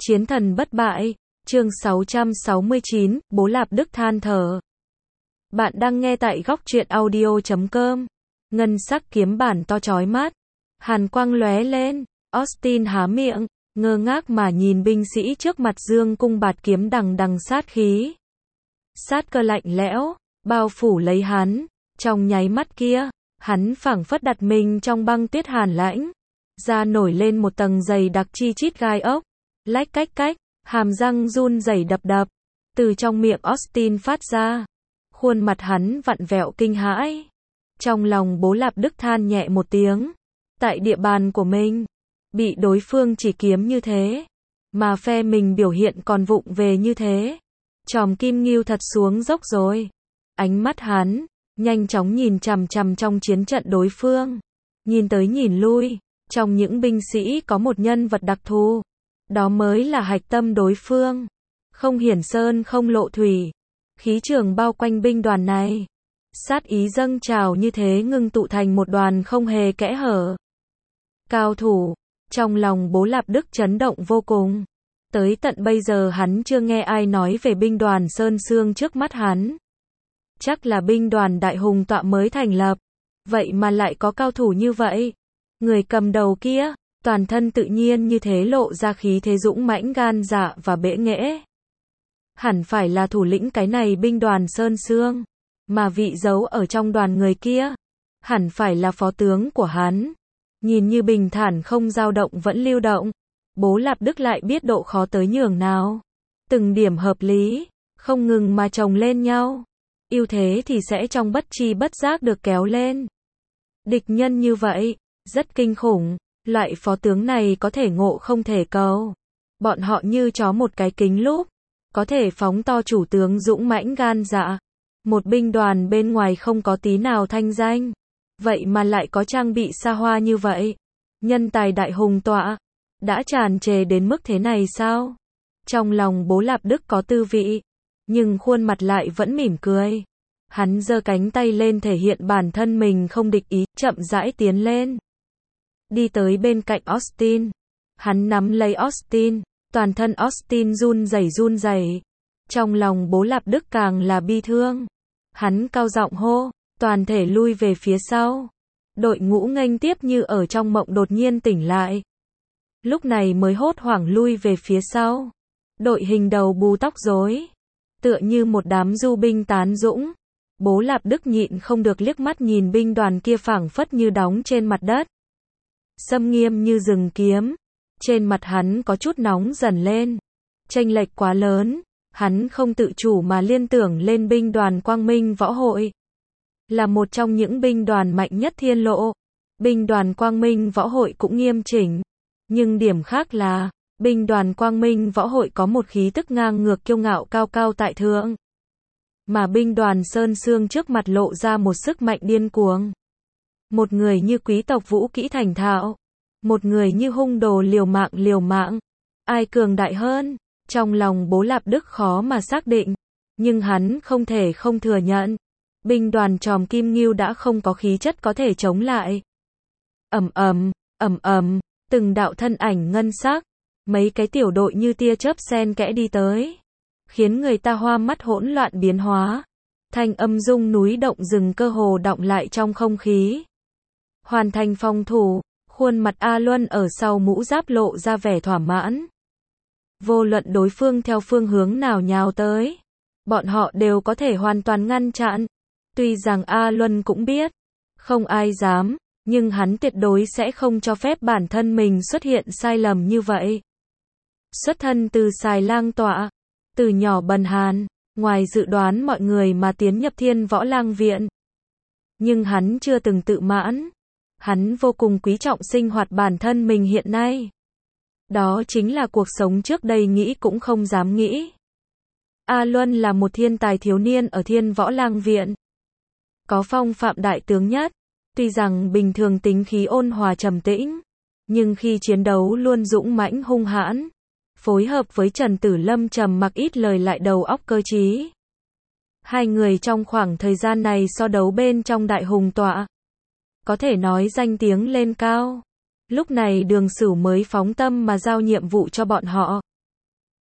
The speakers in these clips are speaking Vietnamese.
Chiến thần bất bại, chương 669, Bố Lạp Đức than thở. Bạn đang nghe tại góc truyện audio.com. Ngân sắc kiếm bản to chói mắt. Hàn quang lóe lên, Austin há miệng, ngơ ngác mà nhìn binh sĩ trước mặt dương cung bạt kiếm đằng đằng sát khí. Sát cơ lạnh lẽo, bao phủ lấy hắn, trong nháy mắt kia, hắn phảng phất đặt mình trong băng tuyết hàn lãnh. Da nổi lên một tầng dày đặc chi chít gai ốc, lách cách cách, hàm răng run rẩy đập đập, từ trong miệng Austin phát ra. Khuôn mặt hắn vặn vẹo kinh hãi. Trong lòng Bố Lạp Đức than nhẹ một tiếng. Tại địa bàn của mình, bị đối phương chỉ kiếm như thế, mà phe mình biểu hiện còn vụng về như thế. Chòm kim ngưu thật xuống dốc rồi. Ánh mắt hắn, nhanh chóng nhìn chằm chằm trong chiến trận đối phương. Nhìn tới nhìn lui, trong những binh sĩ có một nhân vật đặc thù. Đó mới là hạch tâm đối phương. Không hiển sơn không lộ thủy. Khí trường bao quanh binh đoàn này. Sát ý dâng trào như thế ngưng tụ thành một đoàn không hề kẽ hở. Cao thủ, trong lòng Bố Lạp Đức chấn động vô cùng. Tới tận bây giờ hắn chưa nghe ai nói về binh đoàn Sơn Sương trước mắt hắn. Chắc là binh đoàn Đại Hùng Tọa mới thành lập. Vậy mà lại có cao thủ như vậy. Người cầm đầu kia, toàn thân tự nhiên như thế lộ ra khí thế dũng mãnh gan dạ và bẽ nghễ. Hẳn phải là thủ lĩnh cái này binh đoàn Sơn Sương. Mà vị giấu ở trong đoàn người kia, hẳn phải là phó tướng của hắn. Nhìn như bình thản không dao động vẫn lưu động. Bố Lạp Đức lại biết độ khó tới nhường nào. Từng điểm hợp lý, không ngừng mà chồng lên nhau. Ưu thế thì sẽ trong bất tri bất giác được kéo lên. Địch nhân như vậy, rất kinh khủng. Loại phó tướng này có thể ngộ không thể cầu. Bọn họ như chó một cái kính lúp. Có thể phóng to chủ tướng dũng mãnh gan dạ. Một binh đoàn bên ngoài không có tí nào thanh danh. Vậy mà lại có trang bị xa hoa như vậy. Nhân tài Đại Hùng Tọa. Đã tràn trề đến mức thế này sao? Trong lòng Bố Lạp Đức có tư vị. Nhưng khuôn mặt lại vẫn mỉm cười. Hắn giơ cánh tay lên thể hiện bản thân mình không địch ý, chậm rãi tiến lên. Đi tới bên cạnh Austin. Hắn nắm lấy Austin. Toàn thân Austin run rẩy. Trong lòng Bố Lạp Đức càng là bi thương. Hắn cao giọng hô, toàn thể lui về phía sau. Đội ngũ nghênh tiếp như ở trong mộng đột nhiên tỉnh lại. Lúc này mới hốt hoảng lui về phía sau. Đội hình đầu bù tóc rối. Tựa như một đám du binh tán dũng. Bố Lạp Đức nhịn không được liếc mắt nhìn binh đoàn kia phảng phất như đóng trên mặt đất. Xâm nghiêm như rừng kiếm. Trên mặt hắn có chút nóng dần lên. Chênh lệch quá lớn. Hắn không tự chủ mà liên tưởng lên binh đoàn Quang Minh Võ Hội. Là một trong những binh đoàn mạnh nhất thiên lộ. Binh đoàn Quang Minh Võ Hội cũng nghiêm chỉnh. Nhưng điểm khác là, binh đoàn Quang Minh Võ Hội có một khí tức ngang ngược kiêu ngạo cao cao tại thượng. Mà binh đoàn Sơn Sương trước mặt lộ ra một sức mạnh điên cuồng. Một người như quý tộc vũ kỹ thành thạo. Một người như hung đồ liều mạng. Ai cường đại hơn? Trong lòng Bố Lạp Đức khó mà xác định. Nhưng hắn không thể không thừa nhận. Binh đoàn Chòm Kim Ngưu đã không có khí chất có thể chống lại. Ầm ầm, từng đạo thân ảnh ngân sắc. Mấy cái tiểu đội như tia chớp xen kẽ đi tới. Khiến người ta hoa mắt hỗn loạn biến hóa. Thanh âm rung núi động rừng cơ hồ đọng lại trong không khí. Hoàn thành phòng thủ, khuôn mặt A Luân ở sau mũ giáp lộ ra vẻ thỏa mãn. Vô luận đối phương theo phương hướng nào nhào tới, bọn họ đều có thể hoàn toàn ngăn chặn. Tuy rằng A Luân cũng biết, không ai dám, nhưng hắn tuyệt đối sẽ không cho phép bản thân mình xuất hiện sai lầm như vậy. Xuất thân từ Xài Lang Tọa, từ nhỏ bần hàn, ngoài dự đoán mọi người mà tiến nhập Thiên Võ Lang Viện. Nhưng hắn chưa từng tự mãn. Hắn vô cùng quý trọng sinh hoạt bản thân mình hiện nay. Đó chính là cuộc sống trước đây nghĩ cũng không dám nghĩ. A Luân là một thiên tài thiếu niên ở Thiên Võ Lang Viện. Có phong phạm đại tướng nhất. Tuy rằng bình thường tính khí ôn hòa trầm tĩnh. Nhưng khi chiến đấu luôn dũng mãnh hung hãn. Phối hợp với Trần Tử Lâm trầm mặc ít lời lại đầu óc cơ trí. Hai người trong khoảng thời gian này so đấu bên trong Đại Hùng Tọa. Có thể nói danh tiếng lên cao. Lúc này Đường Sửu mới phóng tâm mà giao nhiệm vụ cho bọn họ.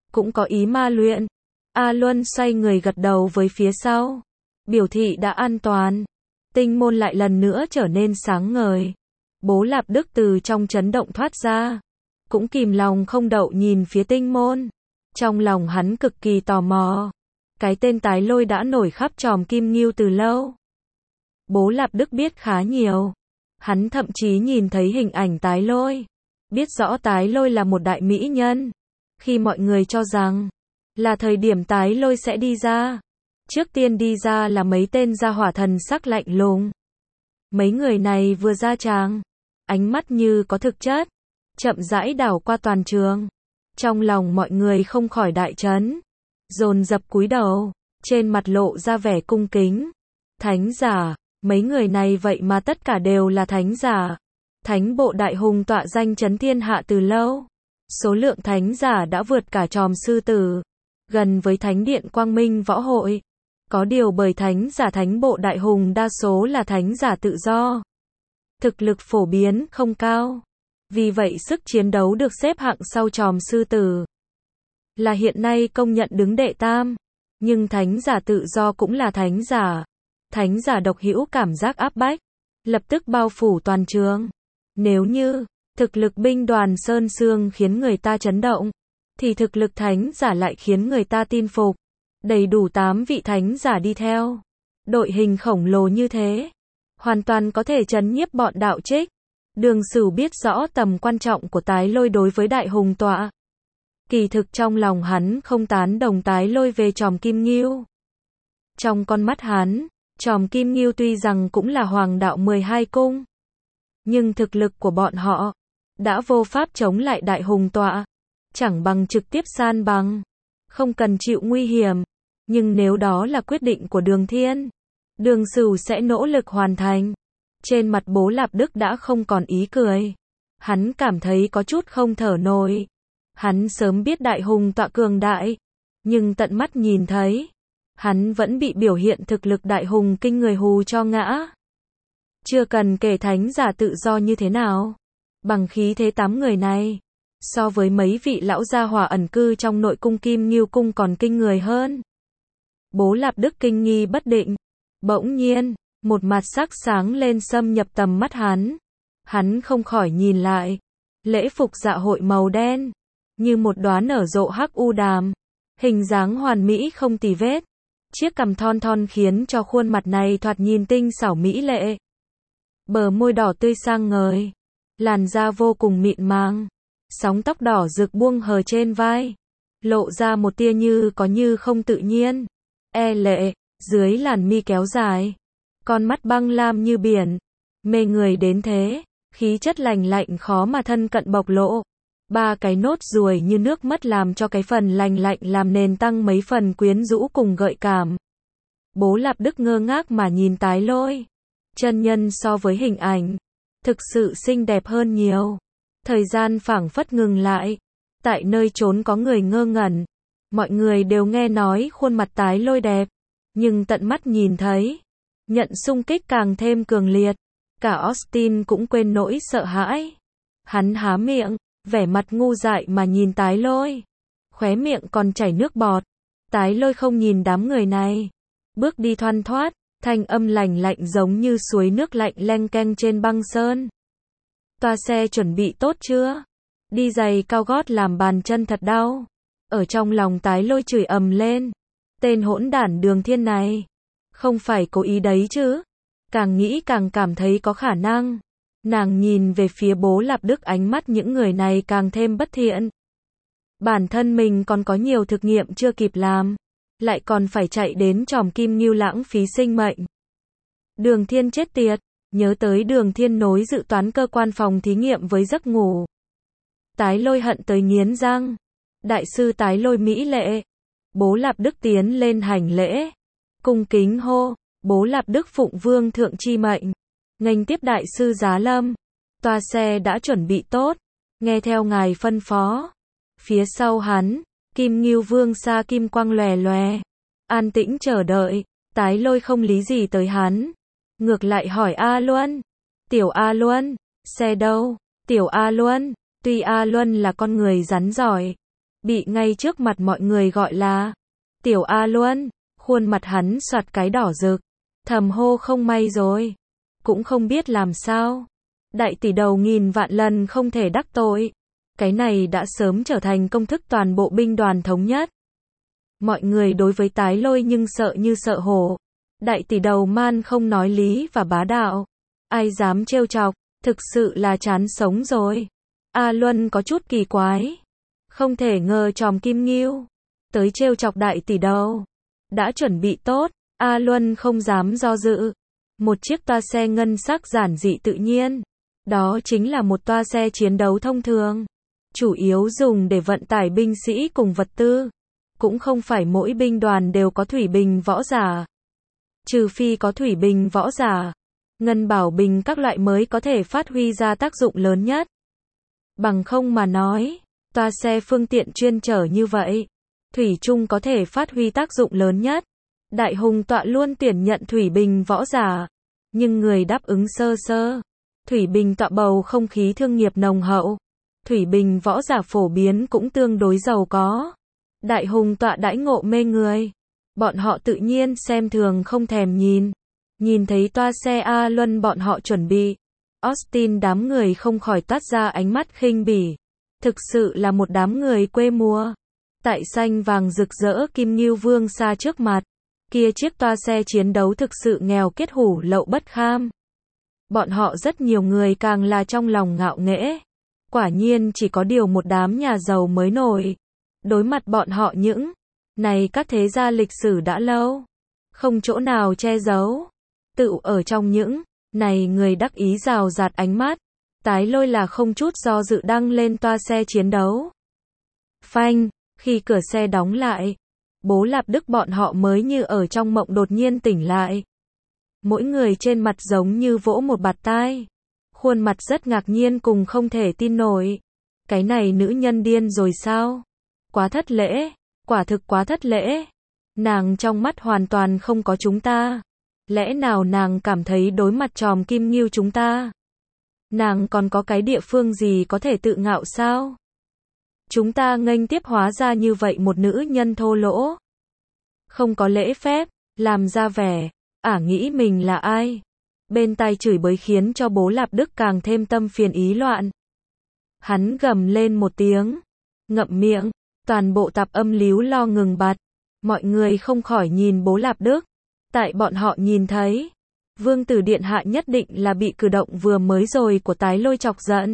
cũng có ý ma luyện. A Luân xoay người gật đầu với phía sau, biểu thị đã an toàn. Tinh môn lại lần nữa trở nên sáng ngời. Bố Lạp Đức từ trong chấn động thoát ra, cũng kìm lòng không đậu nhìn phía tinh môn. Trong lòng hắn cực kỳ tò mò. Cái tên Tái Lôi đã nổi khắp Tròm Kim Ngưu từ lâu. Bố Lạp Đức biết khá nhiều. Hắn thậm chí nhìn thấy hình ảnh Tái Lôi. Biết rõ Tái Lôi là một đại mỹ nhân. Khi mọi người cho rằng là thời điểm Tái Lôi sẽ đi ra, trước tiên đi ra là mấy tên gia hỏa thần sắc lạnh lùng. Mấy người này vừa ra tràng, ánh mắt như có thực chất, chậm rãi đảo qua toàn trường. Trong lòng mọi người không khỏi đại chấn, dồn dập cúi đầu, trên mặt lộ ra vẻ cung kính. Thánh giả, mấy người này vậy mà tất cả đều là thánh giả. Thánh bộ đại hùng tọa danh chấn thiên hạ từ lâu. Số lượng thánh giả đã vượt cả Tròm Sư Tử, gần với Thánh điện Quang Minh Võ Hội. Có điều bởi thánh giả thánh bộ đại hùng đa số là thánh giả tự do, thực lực phổ biến không cao. Vì vậy sức chiến đấu được xếp hạng sau Tròm Sư Tử, là hiện nay công nhận đứng đệ tam. Nhưng thánh giả tự do cũng là thánh giả. Thánh giả độc hữu cảm giác áp bách, lập tức bao phủ toàn trường. Nếu như thực lực binh đoàn Sơn Sương khiến người ta chấn động, thì thực lực thánh giả lại khiến người ta tin phục. Đầy đủ 8 vị thánh giả đi theo. Đội hình khổng lồ như thế, hoàn toàn có thể trấn nhiếp bọn đạo trích. Đường Sửu biết rõ tầm quan trọng của Tái Lôi đối với đại hùng tọa. Kỳ thực trong lòng hắn không tán đồng Tái Lôi về Tròm Kim Ngưu. Trong con mắt hắn, Tròm Kim Ngưu tuy rằng cũng là hoàng đạo 12 cung, nhưng thực lực của bọn họ đã vô pháp chống lại đại hùng tọa, chẳng bằng trực tiếp san bằng, không cần chịu nguy hiểm. Nhưng nếu đó là quyết định của Đường Thiên, Đường Sửu sẽ nỗ lực hoàn thành. Trên mặt bố Lạp Đức đã không còn ý cười. Hắn cảm thấy có chút không thở nổi. Hắn sớm biết đại hùng tọa cường đại, nhưng tận mắt nhìn thấy, hắn vẫn bị biểu hiện thực lực đại hùng kinh người hù cho ngã. Chưa cần kể thánh giả tự do như thế nào, bằng khí thế 8 người này, so với mấy vị lão gia hỏa ẩn cư trong nội cung Kim Ngưu cung còn kinh người hơn. Bố Lạp Đức kinh nghi bất định. Bỗng nhiên, một mặt sắc sáng lên xâm nhập tầm mắt hắn. Hắn không khỏi nhìn lại. Lễ phục dạ hội màu đen, như một đóa nở rộ hắc u đàm, hình dáng hoàn mỹ không tì vết. Chiếc cằm thon thon khiến cho khuôn mặt này thoạt nhìn tinh xảo mỹ lệ. Bờ môi đỏ tươi sang ngời, làn da vô cùng mịn màng, sóng tóc đỏ rực buông hờ trên vai, lộ ra một tia như có như không tự nhiên, e lệ. Dưới làn mi kéo dài, con mắt băng lam như biển, mê người đến thế, khí chất lành lạnh khó mà thân cận bộc lộ. 3 cái nốt ruồi như nước mắt làm cho cái phần lành lạnh làm nền tăng mấy phần quyến rũ cùng gợi cảm. Bố Lạp Đức ngơ ngác mà nhìn Tái Lôi. Chân nhân so với hình ảnh, thực sự xinh đẹp hơn nhiều. Thời gian phảng phất ngừng lại. Tại nơi trốn có người ngơ ngẩn. Mọi người đều nghe nói khuôn mặt Tái Lôi đẹp, nhưng tận mắt nhìn thấy, nhận xung kích càng thêm cường liệt. Cả Austin cũng quên nỗi sợ hãi. Hắn há miệng, vẻ mặt ngu dại mà nhìn Tái Lôi. Khóe miệng còn chảy nước bọt. Tái Lôi không nhìn đám người này. Bước đi thoăn thoắt, thanh âm lành lạnh giống như suối nước lạnh leng keng trên băng sơn. Toa xe chuẩn bị tốt chưa? Đi giày cao gót làm bàn chân thật đau. Ở trong lòng Tái Lôi chửi ầm lên. Tên hỗn đản Đường Thiên này, không phải cố ý đấy chứ? Càng nghĩ càng cảm thấy có khả năng. Nàng nhìn về phía bố Lạp Đức, ánh mắt những người này càng thêm bất thiện. Bản thân mình còn có nhiều thực nghiệm chưa kịp làm, lại còn phải chạy đến Tròm Kim Ngưu lãng phí sinh mệnh. Đường Thiên chết tiệt, nhớ tới Đường Thiên nối dự toán cơ quan phòng thí nghiệm với giấc ngủ. Tái Lôi hận tới nghiến răng. Đại sư Tái Lôi mỹ lệ. Bố Lạp Đức tiến lên hành lễ, cung kính hô, bố Lạp Đức phụng vương thượng chi mệnh, nghênh tiếp đại sư giá lâm. Toa xe đã chuẩn bị tốt, nghe theo ngài phân phó. Phía sau hắn, Kim Ngưu Vương xa kim quang lòe lòe, an tĩnh chờ đợi. Tái Lôi không lý gì tới hắn, ngược lại hỏi A Luân. Tiểu A Luân, xe đâu? Tiểu A Luân, tuy A Luân là con người rắn giỏi, bị ngay trước mặt mọi người gọi là Tiểu A Luân, khuôn mặt hắn soạt cái đỏ rực, thầm hô không may rồi, cũng không biết làm sao. Đại tỷ đầu nghìn vạn lần không thể đắc tội, cái này đã sớm trở thành công thức toàn bộ binh đoàn thống nhất. Mọi người đối với Tái Lôi nhưng sợ như sợ hổ. Đại tỷ đầu man không nói lý và bá đạo, ai dám trêu chọc, thực sự là chán sống rồi. A Luân có chút kỳ quái, không thể ngờ Tròm Kim Ngưu tới trêu chọc đại tỷ đầu. Đã chuẩn bị tốt, A Luân không dám do dự. Một chiếc toa xe ngân sắc giản dị tự nhiên, đó chính là một toa xe chiến đấu thông thường, chủ yếu dùng để vận tải binh sĩ cùng vật tư. Cũng không phải mỗi binh đoàn đều có thủy bình võ giả. Trừ phi có thủy bình võ giả, ngân bảo bình các loại mới có thể phát huy ra tác dụng lớn nhất. Bằng không mà nói, toa xe phương tiện chuyên chở như vậy, thủy chung có thể phát huy tác dụng lớn nhất. Đại hùng tọa luôn tuyển nhận thủy bình võ giả, nhưng người đáp ứng sơ sơ. Thủy bình tọa bầu không khí thương nghiệp nồng hậu, thủy bình võ giả phổ biến cũng tương đối giàu có. Đại hùng tọa đãi ngộ mê người, bọn họ tự nhiên xem thường không thèm nhìn. Nhìn thấy toa xe A Luân bọn họ chuẩn bị, Austin đám người không khỏi toát ra ánh mắt khinh bỉ. Thực sự là một đám người quê mùa. Tại xanh vàng rực rỡ Kim Ngưu Vương xa trước mặt, kia chiếc toa xe chiến đấu thực sự nghèo kiết hủ lậu bất kham. Bọn họ rất nhiều người càng là trong lòng ngạo nghễ. Quả nhiên chỉ có điều một đám nhà giàu mới nổi. Đối mặt bọn họ những này các thế gia lịch sử đã lâu, không chỗ nào che giấu. Tự ở trong những này người đắc ý rào rạt ánh mắt, Tái Lôi là không chút do dự đăng lên toa xe chiến đấu. Phanh, khi cửa xe đóng lại, Bố Lạp Đức bọn họ mới như ở trong mộng đột nhiên tỉnh lại. Mỗi người trên mặt giống như vỗ một bạt tai, khuôn mặt rất ngạc nhiên cùng không thể tin nổi. Cái này nữ nhân điên rồi sao? Quá thất lễ, quả thực quá thất lễ. Nàng trong mắt hoàn toàn không có chúng ta. Lẽ nào nàng cảm thấy đối mặt Tròm Kim Ngưu chúng ta? Nàng còn có cái địa phương gì có thể tự ngạo sao? Chúng ta nghênh tiếp hóa ra như vậy một nữ nhân thô lỗ. Không có lễ phép, làm ra vẻ, nghĩ mình là ai? Bên tai chửi bới khiến cho Bố Lạp Đức càng thêm tâm phiền ý loạn. Hắn gầm lên một tiếng, ngậm miệng, toàn bộ tạp âm líu lo ngừng bặt. Mọi người không khỏi nhìn Bố Lạp Đức. Tại bọn họ nhìn thấy, Vương tử điện hạ nhất định là bị cử động vừa mới rồi của Tái Lôi chọc giận.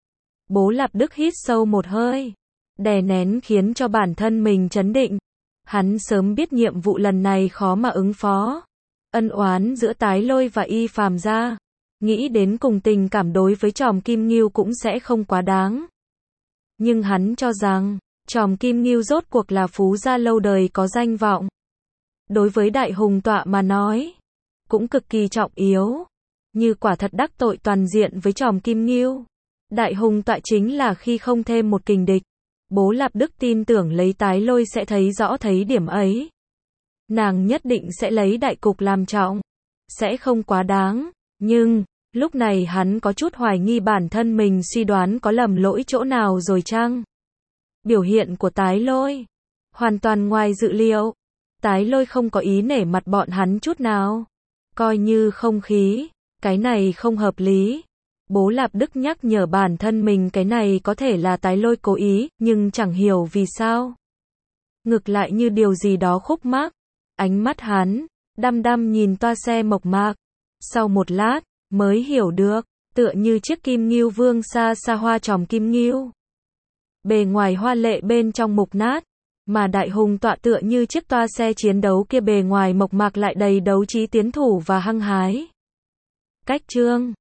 Bố Lạp Đức hít sâu một hơi, đè nén khiến cho bản thân mình trấn định. Hắn sớm biết nhiệm vụ lần này khó mà ứng phó. Ân oán giữa Tái Lôi và Y Phàm gia, nghĩ đến cùng tình cảm đối với Tròm Kim Ngưu cũng sẽ không quá đáng. Nhưng hắn cho rằng, Tròm Kim Ngưu rốt cuộc là phú gia lâu đời có danh vọng. Đối với Đại Hùng tọa mà nói, cũng cực kỳ trọng yếu. Như quả thật đắc tội toàn diện với Tròm Kim Ngưu, Đại Hùng tọa chính là khi không thêm một kình địch. Bố Lạp Đức tin tưởng lấy Tái Lôi sẽ thấy rõ thấy điểm ấy. Nàng nhất định sẽ lấy đại cục làm trọng, sẽ không quá đáng. Nhưng, lúc này hắn có chút hoài nghi bản thân mình suy đoán có lầm lỗi chỗ nào rồi chăng? Biểu hiện của Tái Lôi hoàn toàn ngoài dự liệu. Tái Lôi không có ý nể mặt bọn hắn chút nào. Coi như không khí, cái này không hợp lý. Bố Lạp Đức nhắc nhở bản thân mình cái này có thể là Tái Lôi cố ý, nhưng chẳng hiểu vì sao. Ngược lại như điều gì đó khúc mắc. Ánh mắt hắn đăm đăm nhìn toa xe mộc mạc. Sau một lát, mới hiểu được, tựa như chiếc Kim Ngưu Vương xa xa hoa Tròm Kim Ngưu. Bề ngoài hoa lệ bên trong mục nát, mà Đại Hùng tọa tựa như chiếc toa xe chiến đấu kia bề ngoài mộc mạc lại đầy đấu trí tiến thủ và hăng hái. Cách chương